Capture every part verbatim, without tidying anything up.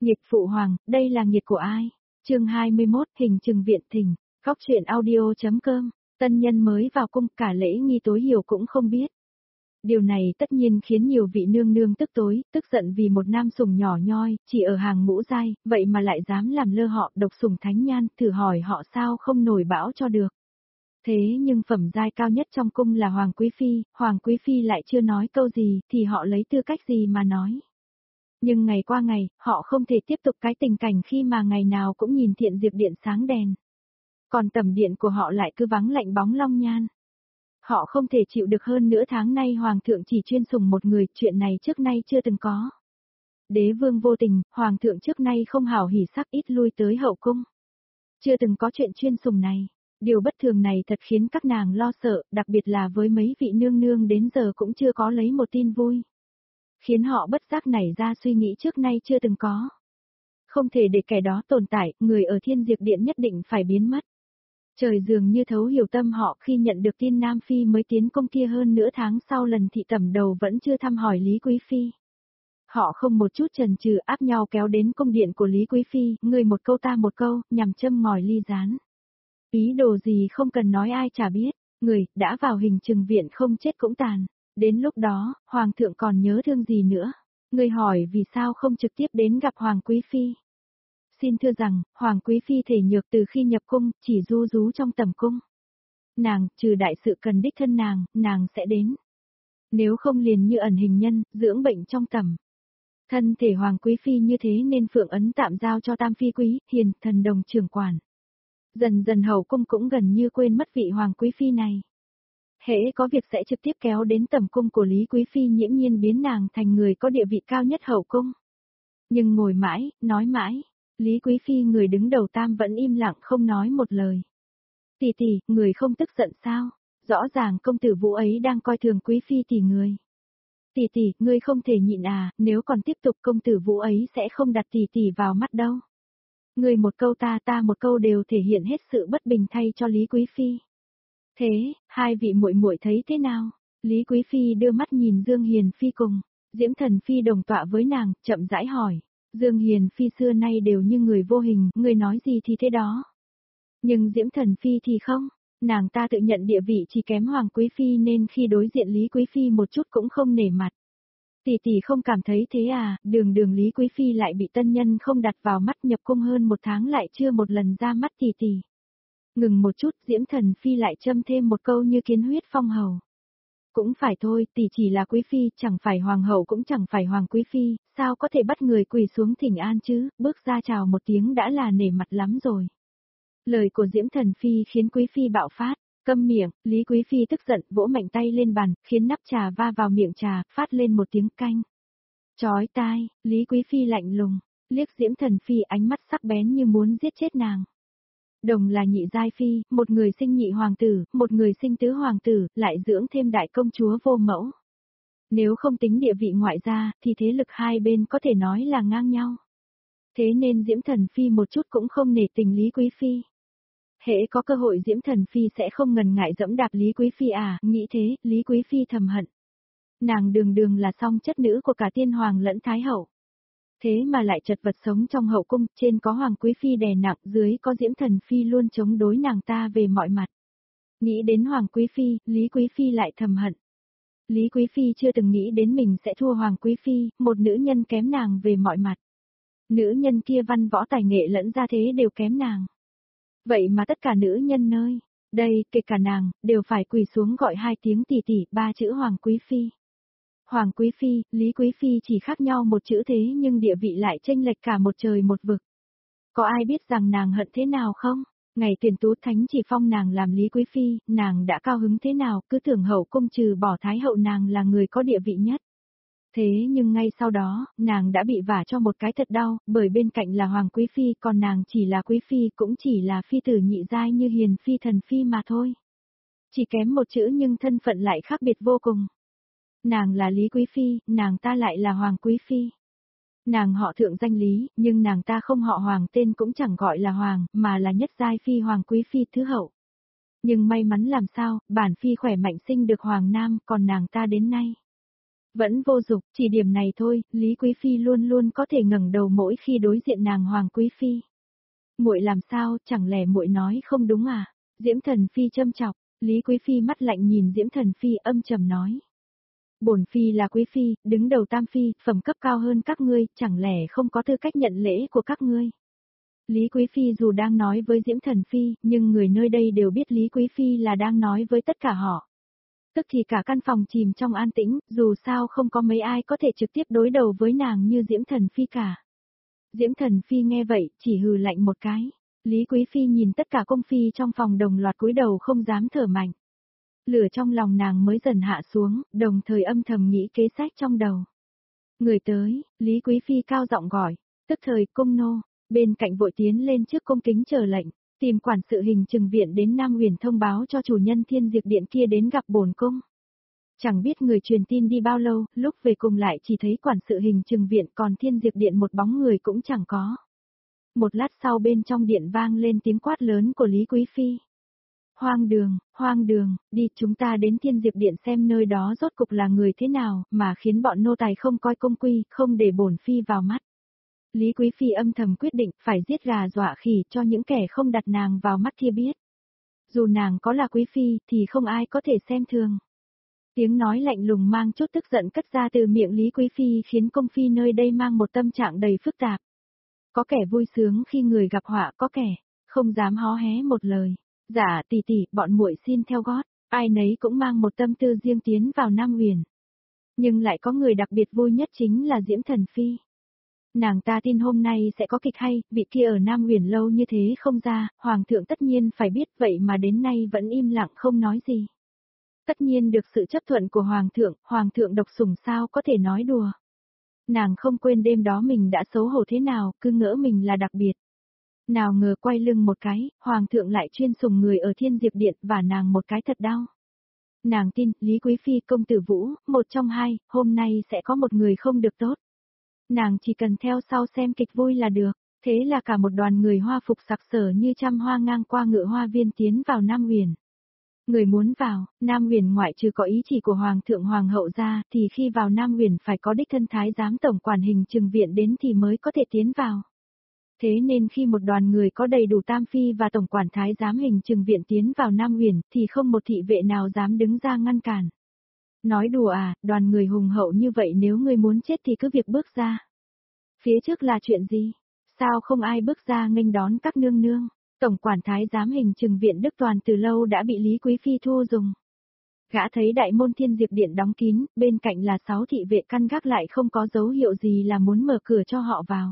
Nghịch phụ hoàng, đây là nghiệt của ai? Chương hai mươi mốt, hình trừng viện thỉnh, góc truyện audio.com, tân nhân mới vào cung cả lễ nghi tối hiểu cũng không biết. Điều này tất nhiên khiến nhiều vị nương nương tức tối, tức giận vì một nam sủng nhỏ nhoi, chỉ ở hàng ngũ giai, vậy mà lại dám làm lơ họ độc sủng thánh nhan, thử hỏi họ sao không nổi bão cho được. Thế nhưng phẩm giai cao nhất trong cung là Hoàng Quý Phi, Hoàng Quý Phi lại chưa nói câu gì, thì họ lấy tư cách gì mà nói. Nhưng ngày qua ngày, họ không thể tiếp tục cái tình cảnh khi mà ngày nào cũng nhìn Thiện Diệp Điện sáng đèn. Còn tẩm điện của họ lại cứ vắng lạnh bóng long nhan. Họ không thể chịu được hơn nửa tháng nay Hoàng thượng chỉ chuyên sủng một người, chuyện này trước nay chưa từng có. Đế vương vô tình, Hoàng thượng trước nay không hảo hỉ sắc ít lui tới hậu cung. Chưa từng có chuyện chuyên sủng này. Điều bất thường này thật khiến các nàng lo sợ, đặc biệt là với mấy vị nương nương đến giờ cũng chưa có lấy một tin vui. Khiến họ bất giác nảy ra suy nghĩ trước nay chưa từng có. Không thể để kẻ đó tồn tại, người ở Thiên Diệp Điện nhất định phải biến mất. Trời dường như thấu hiểu tâm họ khi nhận được tin Nam Phi mới tiến công kia hơn nửa tháng sau lần thị tẩm đầu vẫn chưa thăm hỏi Lý Quý Phi. Họ không một chút chần chừ áp nhau kéo đến cung điện của Lý Quý Phi, người một câu ta một câu, nhằm châm ngòi ly gián. Ý đồ gì không cần nói ai chả biết, người, đã vào hình trừng viện không chết cũng tàn. Đến lúc đó, Hoàng thượng còn nhớ thương gì nữa? Người hỏi vì sao không trực tiếp đến gặp Hoàng Quý Phi? Xin thưa rằng, Hoàng Quý Phi thể nhược từ khi nhập cung, chỉ ru rú trong tầm cung. Nàng, trừ đại sự cần đích thân nàng, nàng sẽ đến. Nếu không liền như ẩn hình nhân, dưỡng bệnh trong tầm. Thân thể Hoàng Quý Phi như thế nên Phượng Ấn tạm giao cho Tam Phi Quý, Hiền, thần đồng trưởng quản. Dần dần hậu cung cũng gần như quên mất vị Hoàng Quý Phi này. Hễ có việc sẽ trực tiếp kéo đến tầm cung của Lý Quý Phi nhiễm nhiên biến nàng thành người có địa vị cao nhất hậu cung. Nhưng ngồi mãi, nói mãi, Lý Quý Phi người đứng đầu tam vẫn im lặng không nói một lời. Tỷ tỷ, người không tức giận sao? Rõ ràng công tử Vũ ấy đang coi thường Quý Phi tỷ người. Tỷ tỷ, ngươi không thể nhịn à, nếu còn tiếp tục công tử Vũ ấy sẽ không đặt tỷ tỷ vào mắt đâu. Người một câu ta ta một câu đều thể hiện hết sự bất bình thay cho Lý Quý Phi. Thế, hai vị muội muội thấy thế nào? Lý Quý Phi đưa mắt nhìn Dương Hiền Phi cùng, Diễm Thần Phi đồng tọa với nàng, chậm rãi hỏi. Dương Hiền Phi xưa nay đều như người vô hình, người nói gì thì thế đó. Nhưng Diễm Thần Phi thì không, nàng ta tự nhận địa vị chỉ kém Hoàng Quý Phi nên khi đối diện Lý Quý Phi một chút cũng không nể mặt. Tỷ tỷ không cảm thấy thế à, đường đường Lý Quý Phi lại bị tân nhân không đặt vào mắt nhập cung hơn một tháng lại chưa một lần ra mắt tỷ tỷ. Ngừng một chút Diễm Thần Phi lại châm thêm một câu như kiến huyết phong hầu. Cũng phải thôi, tỷ chỉ là Quý Phi, chẳng phải Hoàng hậu cũng chẳng phải Hoàng Quý Phi, sao có thể bắt người quỳ xuống thỉnh an chứ, bước ra chào một tiếng đã là nể mặt lắm rồi. Lời của Diễm Thần Phi khiến Quý Phi bạo phát, câm miệng, Lý Quý Phi tức giận vỗ mạnh tay lên bàn, khiến nắp trà va vào miệng trà, phát lên một tiếng canh. Chói tai, Lý Quý Phi lạnh lùng, liếc Diễm Thần Phi ánh mắt sắc bén như muốn giết chết nàng. Đồng là nhị giai phi, một người sinh nhị hoàng tử, một người sinh tứ hoàng tử, lại dưỡng thêm đại công chúa vô mẫu. Nếu không tính địa vị ngoại gia, thì thế lực hai bên có thể nói là ngang nhau. Thế nên Diễm Thần Phi một chút cũng không nể tình Lý Quý Phi. Hễ có cơ hội Diễm Thần Phi sẽ không ngần ngại dẫm đạp Lý Quý Phi à, nghĩ thế, Lý Quý Phi thầm hận. Nàng đường đường là song chất nữ của cả tiên hoàng lẫn thái hậu. Thế mà lại chật vật sống trong hậu cung, trên có Hoàng Quý Phi đè nặng, dưới có Diễm Thần Phi luôn chống đối nàng ta về mọi mặt. Nghĩ đến Hoàng Quý Phi, Lý Quý Phi lại thầm hận. Lý Quý Phi chưa từng nghĩ đến mình sẽ thua Hoàng Quý Phi, một nữ nhân kém nàng về mọi mặt. Nữ nhân kia văn võ tài nghệ lẫn ra thế đều kém nàng. Vậy mà tất cả nữ nhân nơi, đây, kể cả nàng, đều phải quỳ xuống gọi hai tiếng tỷ tỷ, ba chữ Hoàng Quý Phi. Hoàng Quý Phi, Lý Quý Phi chỉ khác nhau một chữ thế nhưng địa vị lại chênh lệch cả một trời một vực. Có ai biết rằng nàng hận thế nào không? Ngày tuyển tú thánh chỉ phong nàng làm Lý Quý Phi, nàng đã cao hứng thế nào, cứ tưởng hậu cung trừ bỏ thái hậu nàng là người có địa vị nhất. Thế nhưng ngay sau đó, nàng đã bị vả cho một cái thật đau, bởi bên cạnh là Hoàng Quý Phi, còn nàng chỉ là Quý Phi cũng chỉ là phi tử nhị giai như Hiền Phi Thần Phi mà thôi. Chỉ kém một chữ nhưng thân phận lại khác biệt vô cùng. Nàng là Lý Quý Phi, nàng ta lại là Hoàng Quý Phi. Nàng họ thượng danh Lý, nhưng nàng ta không họ Hoàng, tên cũng chẳng gọi là Hoàng, mà là nhất giai Phi Hoàng Quý Phi thứ hậu. Nhưng may mắn làm sao, bản Phi khỏe mạnh sinh được Hoàng Nam, còn nàng ta đến nay Vẫn vô dụng, chỉ điểm này thôi, Lý Quý Phi luôn luôn có thể ngẩng đầu mỗi khi đối diện nàng Hoàng Quý Phi. Muội làm sao, chẳng lẽ muội nói không đúng à? Diễm Thần Phi châm chọc, Lý Quý Phi mắt lạnh nhìn Diễm Thần Phi âm trầm nói. Bổn Phi là Quý Phi, đứng đầu Tam Phi, phẩm cấp cao hơn các ngươi, chẳng lẽ không có tư cách nhận lễ của các ngươi? Lý Quý Phi dù đang nói với Diễm Thần Phi, nhưng người nơi đây đều biết Lý Quý Phi là đang nói với tất cả họ. Tức thì cả căn phòng chìm trong an tĩnh, dù sao không có mấy ai có thể trực tiếp đối đầu với nàng như Diễm Thần Phi cả. Diễm Thần Phi nghe vậy, chỉ hừ lạnh một cái. Lý Quý Phi nhìn tất cả công phi trong phòng đồng loạt cúi đầu không dám thở mạnh. Lửa trong lòng nàng mới dần hạ xuống, đồng thời âm thầm nghĩ kế sách trong đầu. Người tới, Lý Quý Phi cao giọng gọi, tức thời cung nô, bên cạnh vội tiến lên trước cung kính chờ lệnh, tìm quản sự hình trừng viện đến Nam Huyền thông báo cho chủ nhân Thiên Diệp Điện kia đến gặp bổn cung. Chẳng biết người truyền tin đi bao lâu, lúc về cùng lại chỉ thấy quản sự hình trừng viện còn Thiên Diệp Điện một bóng người cũng chẳng có. Một lát sau bên trong điện vang lên tiếng quát lớn của Lý Quý Phi. Hoang đường, hoang đường, đi chúng ta đến Thiên Diệp Điện xem nơi đó rốt cục là người thế nào mà khiến bọn nô tài không coi công quy, không để bổn Phi vào mắt. Lý Quý Phi âm thầm quyết định phải giết gà dọa khỉ cho những kẻ không đặt nàng vào mắt kia biết. Dù nàng có là Quý Phi thì không ai có thể xem thường. Tiếng nói lạnh lùng mang chút tức giận cất ra từ miệng Lý Quý Phi khiến công phi nơi đây mang một tâm trạng đầy phức tạp. Có kẻ vui sướng khi người gặp họa, có kẻ không dám hó hé một lời. Dạ tỷ tỷ, bọn muội xin theo gót, ai nấy cũng mang một tâm tư riêng tiến vào Nam Huyền. Nhưng lại có người đặc biệt vui nhất chính là Diễm Thần Phi. Nàng ta tin hôm nay sẽ có kịch hay, vị kia ở Nam Huyền lâu như thế không ra, Hoàng thượng tất nhiên phải biết vậy mà đến nay vẫn im lặng không nói gì. Tất nhiên được sự chấp thuận của Hoàng thượng, Hoàng thượng độc sủng sao có thể nói đùa. Nàng không quên đêm đó mình đã xấu hổ thế nào, cứ ngỡ mình là đặc biệt. Nào ngờ quay lưng một cái, Hoàng thượng lại chuyên sủng người ở Thiên Diệp Điện và nàng một cái thật đau. Nàng tin, Lý Quý Phi công tử Vũ, một trong hai, hôm nay sẽ có một người không được tốt. Nàng chỉ cần theo sau xem kịch vui là được, thế là cả một đoàn người hoa phục sặc sỡ như trăm hoa ngang qua ngựa hoa viên tiến vào Nam Huyền. Người muốn vào, Nam Huyền ngoại trừ có ý chỉ của Hoàng thượng Hoàng hậu ra, thì khi vào Nam Huyền phải có đích thân thái giám tổng quản hình trừng viện đến thì mới có thể tiến vào. Thế nên khi một đoàn người có đầy đủ tam phi và tổng quản thái giám hình trừng viện tiến vào Nam Huyền thì không một thị vệ nào dám đứng ra ngăn cản. Nói đùa à, đoàn người hùng hậu như vậy nếu ngươi muốn chết thì cứ việc bước ra. Phía trước là chuyện gì? Sao không ai bước ra nghênh đón các nương nương? Tổng quản thái giám hình trừng viện Đức Toàn từ lâu đã bị Lý Quý Phi thu dùng. Gã thấy đại môn Thiên Diệp Điện đóng kín, bên cạnh là sáu thị vệ căn gác lại không có dấu hiệu gì là muốn mở cửa cho họ vào.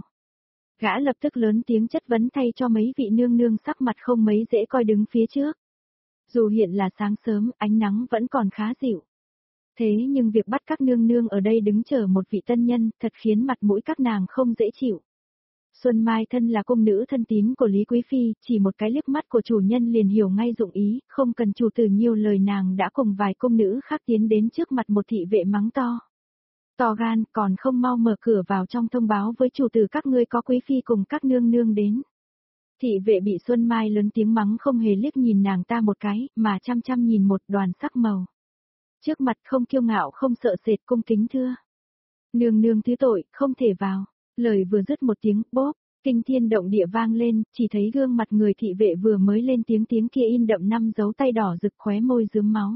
Gã lập tức lớn tiếng chất vấn thay cho mấy vị nương nương sắc mặt không mấy dễ coi đứng phía trước. Dù hiện là sáng sớm, ánh nắng vẫn còn khá dịu. Thế nhưng việc bắt các nương nương ở đây đứng chờ một vị tân nhân thật khiến mặt mũi các nàng không dễ chịu. Xuân Mai thân là cung nữ thân tín của Lý Quý Phi, chỉ một cái liếc mắt của chủ nhân liền hiểu ngay dụng ý, không cần chủ tử nhiều lời nàng đã cùng vài cung nữ khác tiến đến trước mặt một thị vệ mắng to. To gan, còn không mau mở cửa vào trong thông báo với chủ tử các ngươi có Quý Phi cùng các nương nương đến. Thị vệ bị Xuân Mai lớn tiếng mắng không hề liếc nhìn nàng ta một cái, mà chăm chăm nhìn một đoàn sắc màu. Trước mặt không kiêu ngạo không sợ sệt cung kính thưa. Nương nương thứ tội, không thể vào. Lời vừa dứt một tiếng, bốp, kinh thiên động địa vang lên, chỉ thấy gương mặt người thị vệ vừa mới lên tiếng tiếng kia in đậm năm dấu tay đỏ rực khóe môi rướm máu.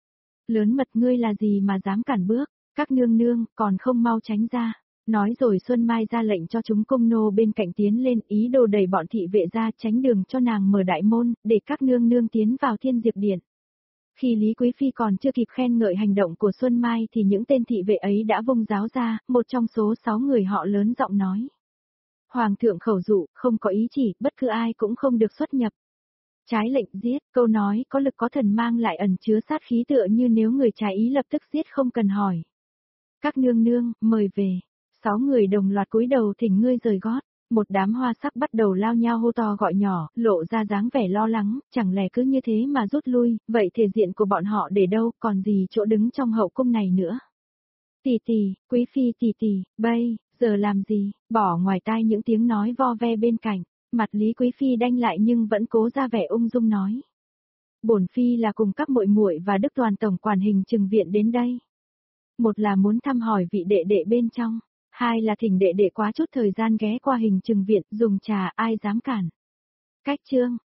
Lớn mật ngươi là gì mà dám cản bước, các nương nương, còn không mau tránh ra. Nói rồi Xuân Mai ra lệnh cho chúng cung nô bên cạnh tiến lên ý đồ đẩy bọn thị vệ ra tránh đường cho nàng mở đại môn, để các nương nương tiến vào Thiên Diệp Điện. Khi Lý Quý Phi còn chưa kịp khen ngợi hành động của Xuân Mai thì những tên thị vệ ấy đã vung giáo ra, một trong số sáu người họ lớn giọng nói. Hoàng thượng khẩu dụ, không có ý chỉ, bất cứ ai cũng không được xuất nhập. Trái lệnh giết, câu nói có lực có thần mang lại ẩn chứa sát khí tựa như nếu người trái ý lập tức giết không cần hỏi. Các nương nương, mời về. Sáu người đồng loạt cúi đầu thỉnh ngươi rời gót. Một đám hoa sắc bắt đầu lao nhau hô to gọi nhỏ, lộ ra dáng vẻ lo lắng, chẳng lẽ cứ như thế mà rút lui, vậy thể diện của bọn họ để đâu, còn gì chỗ đứng trong hậu cung này nữa. Tỷ tỷ, Quý Phi tỷ tỷ, bây, giờ làm gì, bỏ ngoài tai những tiếng nói vo ve bên cạnh, mặt Lý Quý Phi đanh lại nhưng vẫn cố ra vẻ ung dung nói. Bổn Phi là cùng các muội muội và Đức Toàn tổng quản hình trừng viện đến đây. Một là muốn thăm hỏi vị đệ đệ bên trong, hai là thỉnh đệ đệ quá chút thời gian ghé qua hình trừng viện dùng trà ai dám cản. Cách chương,